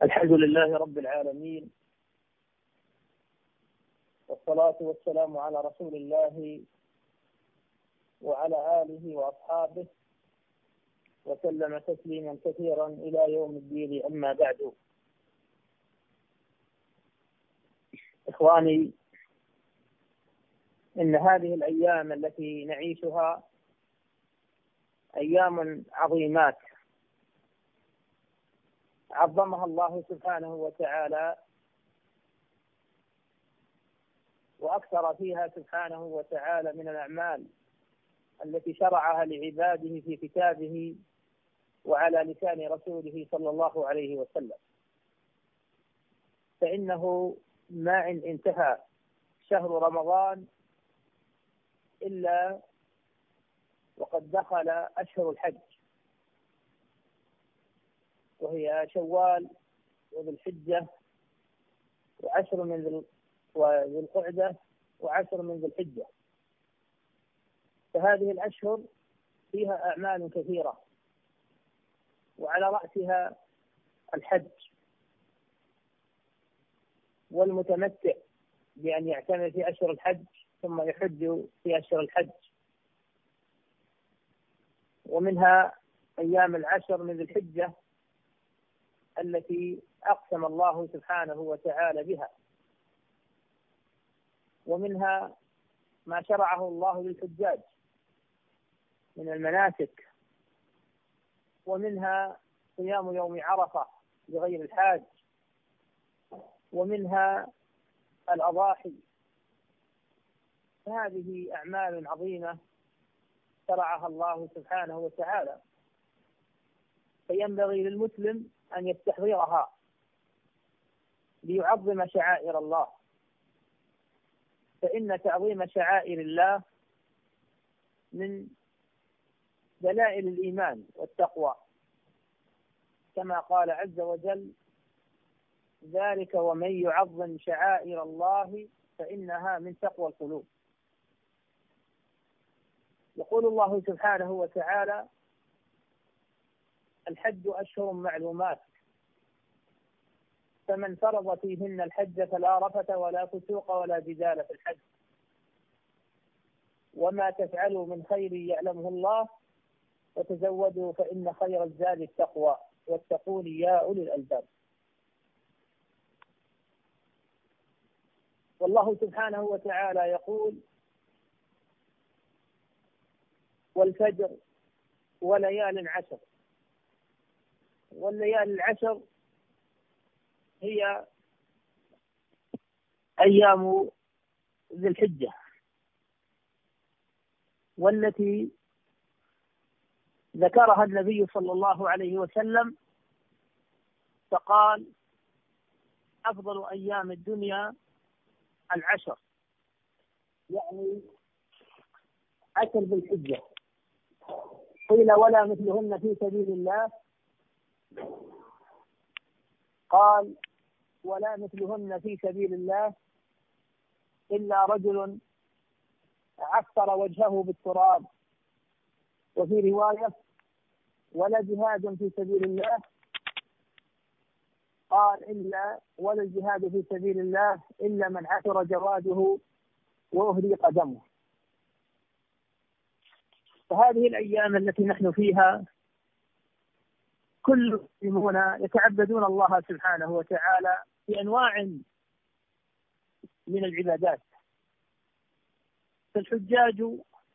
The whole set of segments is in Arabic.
الحمد لله رب العالمين، والصلاة والسلام على رسول الله وعلى آله وأصحابه وسلم تسليما كثيرا إلى يوم الدين. أما بعد، إخواني، إن هذه الأيام التي نعيشها أيام عظيمات عظمها الله سبحانه وتعالى، وأكثر فيها سبحانه وتعالى من الأعمال التي شرعها لعباده في كتابه وعلى لسان رسوله صلى الله عليه وسلم. فإنه ما إن انتهى شهر رمضان إلا وقد دخل أشهر الحج، وهي شوال وذي الحجة وعشر من ذي القعدة وعشر من ذي الحجة. فهذه الأشهر فيها أعمال كثيرة، وعلى رأسها الحج، والمتمتع بأن يعتمر في أشهر الحج ثم يحج في أشهر الحج. ومنها أيام العشر من ذي الحجة التي أقسم الله سبحانه وتعالى بها، ومنها ما شرعه الله للحجاج من المناسك، ومنها صيام يوم عرفة لغير الحاج، ومنها الأضاحي. هذه أعمال عظيمة شرعها الله سبحانه وتعالى، فينبغي للمسلم أن يستحضرها ليعظم شعائر الله، فإن تعظيم شعائر الله من دلائل الإيمان والتقوى، كما قال عز وجل: ذلك ومن يعظم شعائر الله فإنها من تقوى القلوب. يقول الله سبحانه وتعالى: الحج أشهر معلومات، فمن فرض فيهن الحج فلا رفث ولا فسوق ولا جدال في الحج، وما تفعلوا من خير يعلمه الله، وتزودوا فإن خير الزاد التقوى، واتقون يا أولي الألباب. والله سبحانه وتعالى يقول: والفجر وليال عشر. والليالي العشر هي أيام ذي الحجة، والتي ذكرها النبي صلى الله عليه وسلم فقال: أفضل أيام الدنيا العشر، يعني عشر ذي الحجة. قيل: ولا مثلهن في سبيل الله؟ قال: ولا مثلهن في سبيل الله إلا رجل عفر وجهه بالتراب. وفي رواية: ولا جهاد في سبيل الله. قال: ولا الجهاد في سبيل الله إلا من عثر جواده وأهريق دمه. فهذه الأيام التي نحن فيها كل المسلمون يتعبدون الله سبحانه وتعالى بأنواع من العبادات. فالحجاج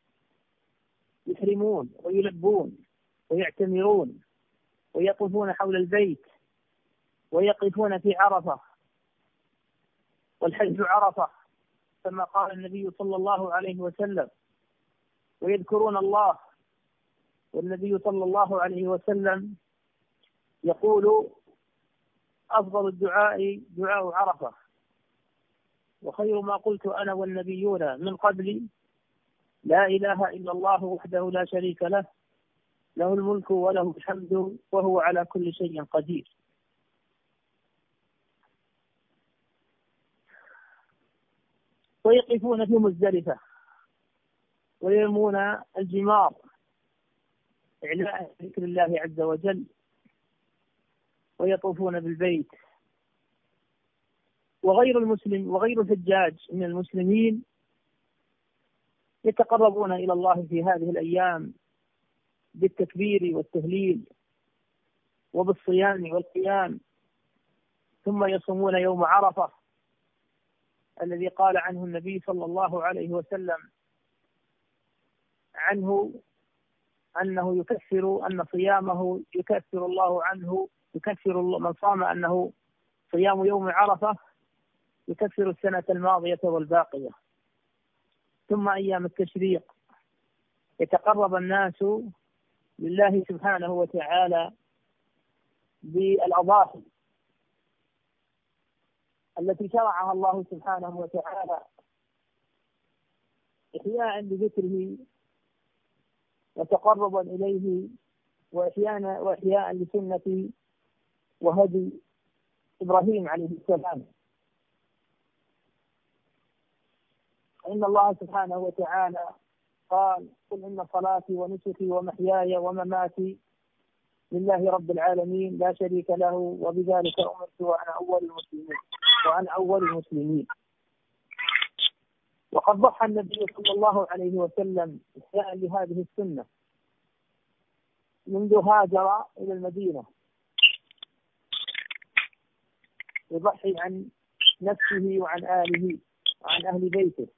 يحرمون ويلبون ويعتمرون ويطوفون حول البيت ويقفون في عرفة، والحج عرفة كما قال النبي صلى الله عليه وسلم، ويذكرون الله. والنبي صلى الله عليه وسلم يقول: أفضل الدعاء دعاء عرفة، وخير ما قلت أنا والنبيون من قبلي لا إله إلا الله وحده لا شريك له، له الملك وله الحمد وهو على كل شيء قدير. ويقفون في مزدلفة ويرمون الجمار إعلاء ذكر الله عز وجل، ويطوفون بالبيت. وغير المسلم وغير الحجاج من المسلمين يتقربون إلى الله في هذه الأيام بالتكبير والتهليل وبالصيام والقيام، ثم يصومون يوم عرفة الذي قال عنه النبي صلى الله عليه وسلم عنه أنه أن صيامه يكفر الله عنه، من صام أنه صيام يوم عرفة يكفر السنة الماضية والباقية. ثم أيام التشريق يتقرب الناس لله سبحانه وتعالى بالأضاحي التي شرعها الله سبحانه وتعالى إحياء لذكره وتقربا إليه وإحياء لسنة وهدي إبراهيم عليه السلام. إن الله سبحانه وتعالى قال: قل إن صلاتي ونسكي ومحياي ومماتي لله رب العالمين لا شريك له وبذلك أمرت وأنا أول المسلمين. وقد ضحى النبي صلى الله عليه وسلم إحياء لهذه السنة منذ هاجر إلى المدينة، يضحي عن نفسه وعن آله وعن أهل بيته.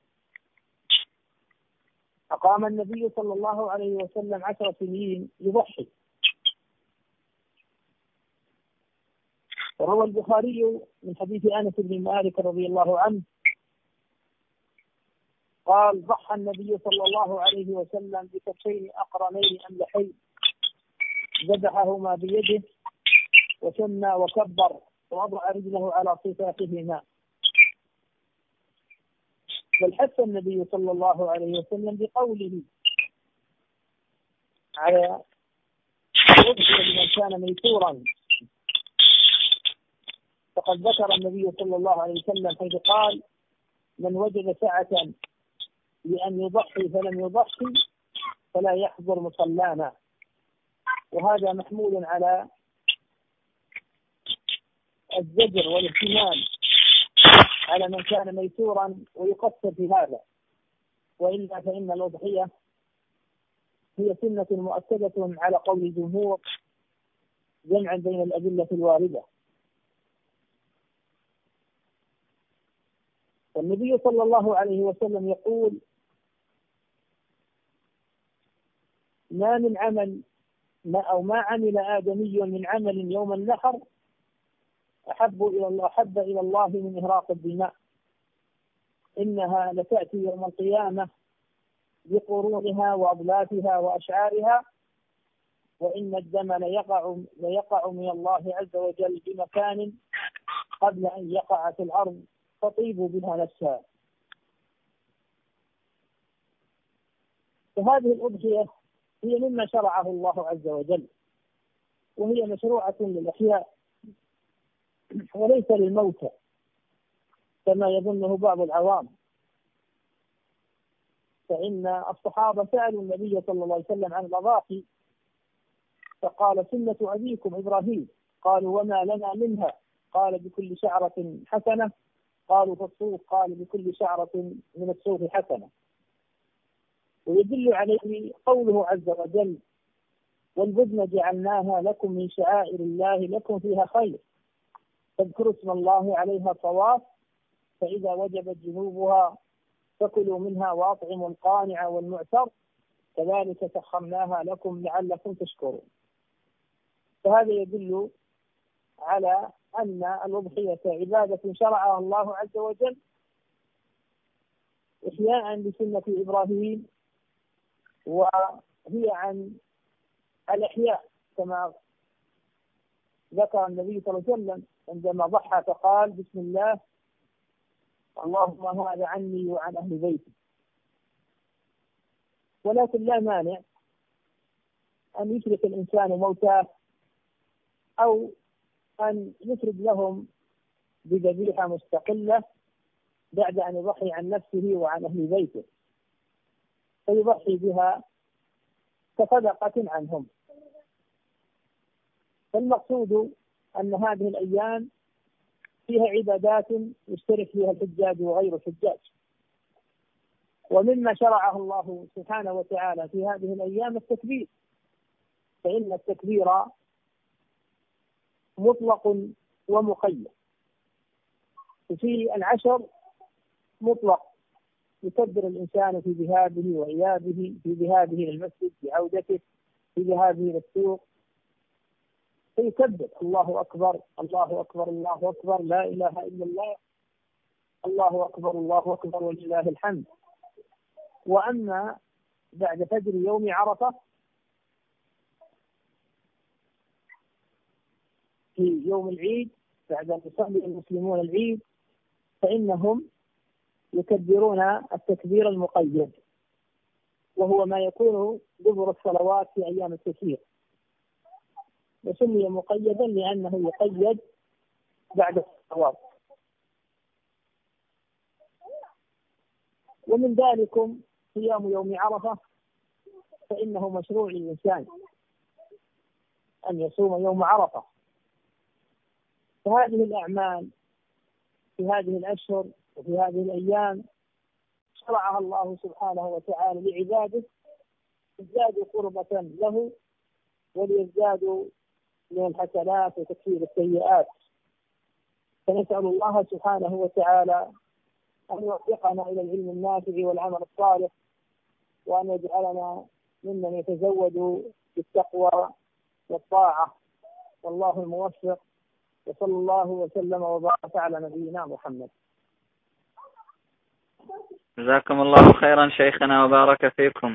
أقام النبي صلى الله عليه وسلم 10 سنين يضحي. وروى البخاري من حديث أنس بن مالك رضي الله عنه قال: ضحى النبي صلى الله عليه وسلم بكبشين أقرنين أملحين ذبحهما بيده وسمى وكبر ووضع رجله على صفاحهما. بل حث النبي صلى الله عليه وسلم بقوله على الأضحية لمن كان ميسورا. فقد ذكر النبي صلى الله عليه وسلم حيث قال: من وجد سعة لأن يضحي فلم يضحي فلا يحضر مصلانا. وهذا محمول على الزجر والاهتمام على من كان ميسورا ويقصر في هذا، وإلا فإن الأضحية هي سنة مؤكدة على قول الجمهور جمعا بين الأدلة الواردة. والنبي صلى الله عليه وسلم يقول: ما عمل آدمي من عمل يوم النحر أحب إلى الله من إهراق الدماء، إنها لتأتي يوم القيامة بقرونها وأضلافها وأشعارها، وإن الدم ليقع من الله عز وجل بمكان قبل أن يقع في الأرض تطيب بها نفسها. فهذه الأضحية هي مما شرعه الله عز وجل، وهي مشروعة للأحياء وليس للموتى كما يظنه بعض العوام. فإن الصحابة سألوا النبي صلى الله عليه وسلم عن الأضاحي فقال: سنة أبيكم إبراهيم. قالوا: وما لنا منها؟ قال: بكل شعرة حسنة. قالوا: فالصوف؟ قال: بكل شعرة من الصوف حسنة. ويدل عليه قوله عز وجل: والبدن جعلناها لكم من شعائر الله لكم فيها خير فاذكروا اسم الله عليها صواف فإذا وجبت جنوبها فكلوا منها وأطعموا القانع والمعتر كذلك سخرناها لكم لعلكم تشكرون. فهذا يدل على أن الأضحية عبادة شرعها الله عز وجل إحياء لسنة إبراهيم، وهي عن الإحياء كما ذكر النبي صلى الله عليه وسلم عندما ضحى فقال: بسم الله اللهم هذا عني وعن أهل بيتي. ولكن لا مانع أن يشرك الإنسان موتاه أو أن يفرد لهم بذبيحة مستقلة بعد أن يضحي عن نفسه وعن أهل بيته، فيضحي بها كصدقة عنهم. فالمقصود أن هذه الأيام فيها عبادات يشترك فيها الحجاج وغير الحجاج. ومما شرعه الله سبحانه وتعالى في هذه الأيام التكبير، فإن التكبير مطلق ومقيد. في العشر مطلق، يكبر الإنسان في ذهابه وإيابه، في ذهابه إلى المسجد، في عودته، في ذهابه إلى السوق، فيكبر الله أكبر الله أكبر الله أكبر لا إله إلا الله، الله أكبر الله أكبر ولله الحمد. وأما بعد فجر يوم عرفة في يوم العيد، بعد أن يصلي المسلمون العيد، فإنهم يكبرون التكبير المقيد، وهو ما يكون دبر الصلوات في أيام التشريق، وسمي مقيدا لأنه يقيد بعد الصلوات. ومن ذلكم صيام يوم عرفة، فإنه مشروع للإنسان أن يصوم يوم عرفة. فهذه الأعمال في هذه الأشهر وفي هذه الأيام شرعها الله سبحانه وتعالى لعباده ليزدادوا قربة له وليزدادوا من الحسنات وتكفير السيئات. فنسأل الله سبحانه وتعالى أن يوفقنا إلى العلم النافع والعمل الصالح، وأن يجعلنا ممن يتزود بالتقوى والطاعة، والله الموفق. وصلى الله وسلم وبارك على نبينا محمد. جزاكم الله خيرا شيخنا وبارك فيكم.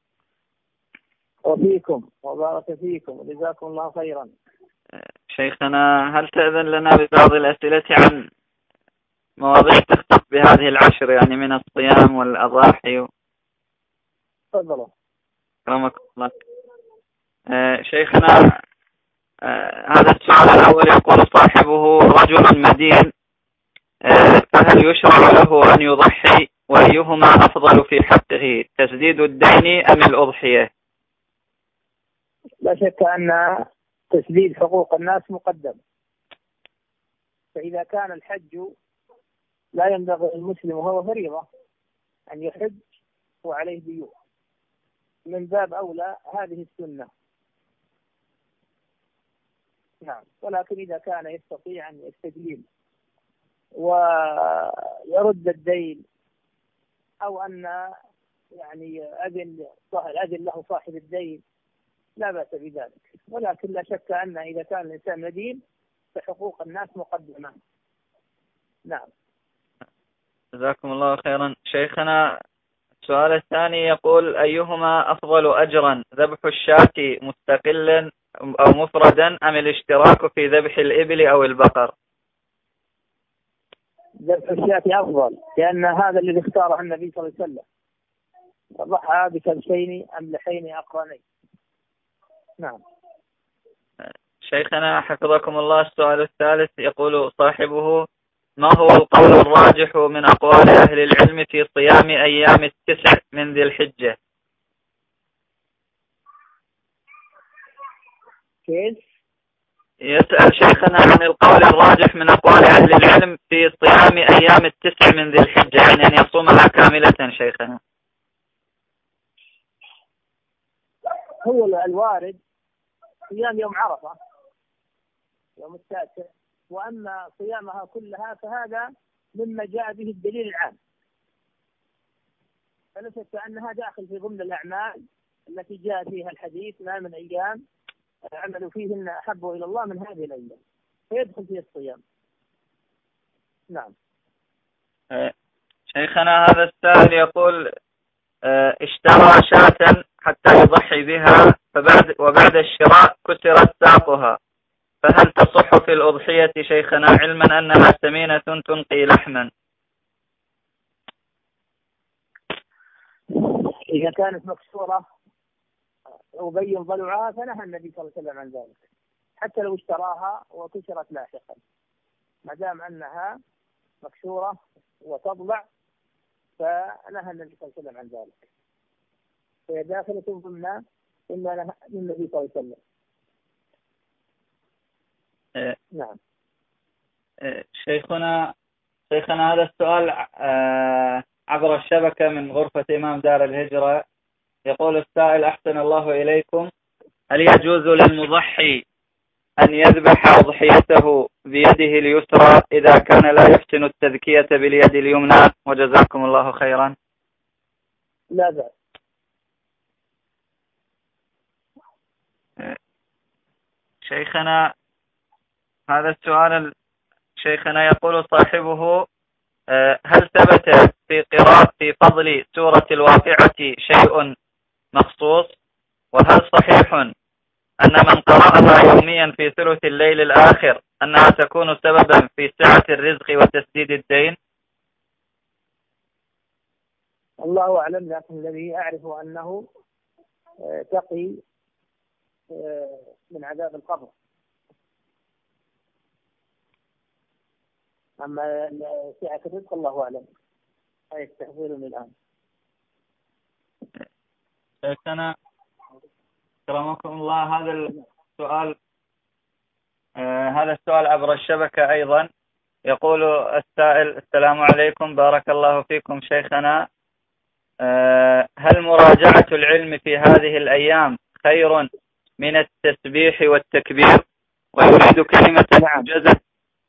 وفيكم وبارك فيكم وجزاكم الله خيرا. شيخنا، هل تأذن لنا ببعض الأسئلة عن مواضيع تختص بهذه العشر، يعني من الصيام والأضاحي؟ تفضلوا. رحمكم الله. شيخنا، هذا السؤال الأول يقول صاحبه: رجل مدين، فهل يشرع له أن يضحي؟ وأيهما أفضل في حقه، تسديد الدين أم الأضحية؟ لا شك أن تسديد حقوق الناس مقدم. فإذا كان الحج لا ينبغي المسلم وهو فريضة أن يحج وعليه ديون، من باب أولى هذه السنة. نعم. ولكن إذا كان يستطيع أن يستجيب ويرد الدين، أو أن يعني أذن له صاحب الدين، لا بأس بذلك. ولكن لا شك أن إذا كان الإنسان مدين فحقوق الناس مقدمة. نعم. جزاكم الله خيرا. شيخنا، السؤال الثاني يقول: أيهما أفضل أجرا، ذبح الشاة مستقلا أو مفردا، أم الاشتراك في ذبح الإبل أو البقر؟ ذبح الشاة أفضل، لأن هذا الذي اختاره النبي صلى الله عليه وسلم، ضحى بكبشين أملحين أقرنين. نعم. شيخنا حفظكم الله، السؤال الثالث يقول صاحبه: ما هو القول الراجح من أقوال أهل العلم في صيام أيام التسع من ذي الحجة؟ كيف؟ يسأل شيخنا عن القول الراجح من أقوال أهل العلم في صيام أيام التسع من ذي الحجة، يعني أن يصومها كاملة. شيخنا، هو الوارد صيام يوم عرفة يوم التاسع، وأما صيامها كلها فهذا مما جاء به الدليل العام، فلا شك أنها داخل في ضمن الأعمال التي جاء فيها الحديث: ما من أيام عملوا فيهن أحب إلى الله من هذه الأيام، فيدخل فيه الصيام. نعم. شيخنا، هذا السائل يقول: اشترى شاة حتى يضحي بها، وبعد الشراء كسرت ساقها، فهل تصح في الأضحية شيخنا، علما أنها سمينة تنقي لحما؟ إذا كانت مكسورة وبين ضلعها فنهى النبي صلى الله عليه وسلم عن ذلك، حتى لو اشتراها وكسرت لاحقا، ما دام أنها مكسورة وتضلع فنهى النبي صلى الله عليه وسلم عن ذلك، فهي داخلة ضمن النبي صلى الله عليه وسلم. نعم. شيخنا هذا السؤال عبر الشبكة من غرفة إمام دار الهجرة. يقول السائل: أحسن الله إليكم، هل يجوز للمضحي أن يذبح أضحيته بيده اليسرى إذا كان لا يحسن التذكية باليد اليمنى؟ وجزاكم الله خيرا. لا بأس. شيخنا هذا السؤال، شيخنا يقول صاحبه: هل ثبت في قراءة في فضل سورة الواقعة شيء مخصوص؟ وهل صحيح أن من قرأها يوميا في ثلث الليل الآخر أنها تكون سببا في سعة الرزق وتسديد الدين؟ الله أعلم، لكن الذي أعرف أنه تقي من عذاب القبر. أما سعة الرزق الله أعلم، لا يستحضرني الآن. شيخنا كرمكم الله، هذا السؤال عبر الشبكة أيضا. يقول السائل: السلام عليكم، بارك الله فيكم شيخنا، هل مراجعة العلم في هذه الأيام خير من التسبيح والتكبير؟ ويريد كلمة موجزة.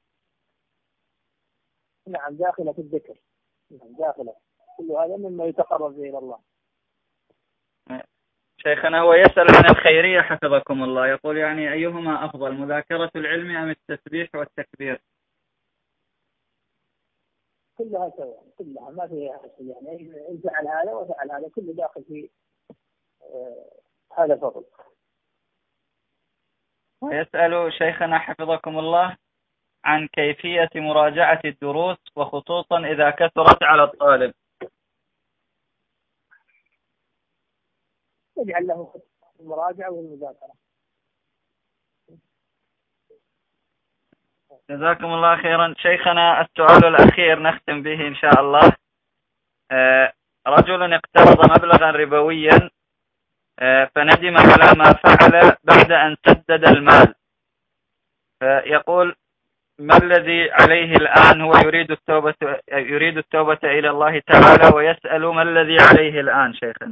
نعم، داخلة في الذكر. نعم، داخلة. كل هذا مما يتقرب إلى الله. شيخنا هو يسأل عن الخيرية حفظكم الله، يقول يعني أيهما أفضل، مذاكرة العلم أم التسبيح والتكبير؟ كلها سواء، كلها ما فيها شيء، يعني إن فعل هذا وفعل هذا كله داخل في هذا فضل. يسأل شيخنا حفظكم الله عن كيفية مراجعة الدروس، وخصوصا إذا كثرت على الطالب. يجعل له المراجعة والمذاكرة. جزاكم الله خيرا. شيخنا السؤال الأخير نختم به إن شاء الله. رجل اقترض مبلغا ربويا فندم على ما فعل بعد أن سدد المال، فيقول: ما الذي عليه الآن؟ هو يريد التوبة إلى الله تعالى، ويسأل ما الذي عليه الآن شيخنا.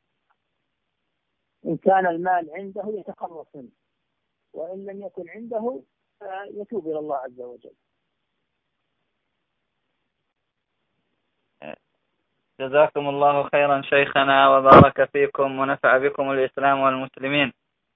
إن كان المال عنده يتخلص منه، وإن لم يكن عنده يتوب إلى الله عز وجل. جزاكم الله خيرا شيخنا، وبارك فيكم ونفع بكم الإسلام والمسلمين.